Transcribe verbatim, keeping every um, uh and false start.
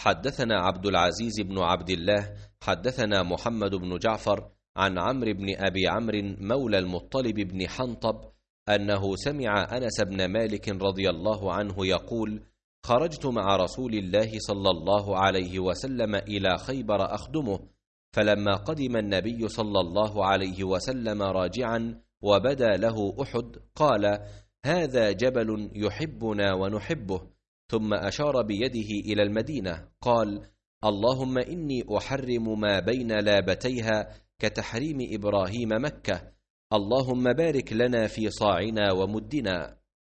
حدثنا عبد العزيز بن عبد الله حدثنا محمد بن جعفر عن عمرو بن أبي عمرو مولى المطلب بن حنطب أنه سمع أنس بن مالك رضي الله عنه يقول: خرجت مع رسول الله صلى الله عليه وسلم إلى خيبر أخدمه، فلما قدم النبي صلى الله عليه وسلم راجعا وبدا له أحد قال: هذا جبل يحبنا ونحبه، ثم أشار بيده إلى المدينة قال: اللهم إني أحرم ما بين لابتيها كتحريم إبراهيم مكة، اللهم بارك لنا في صاعنا ومدنا.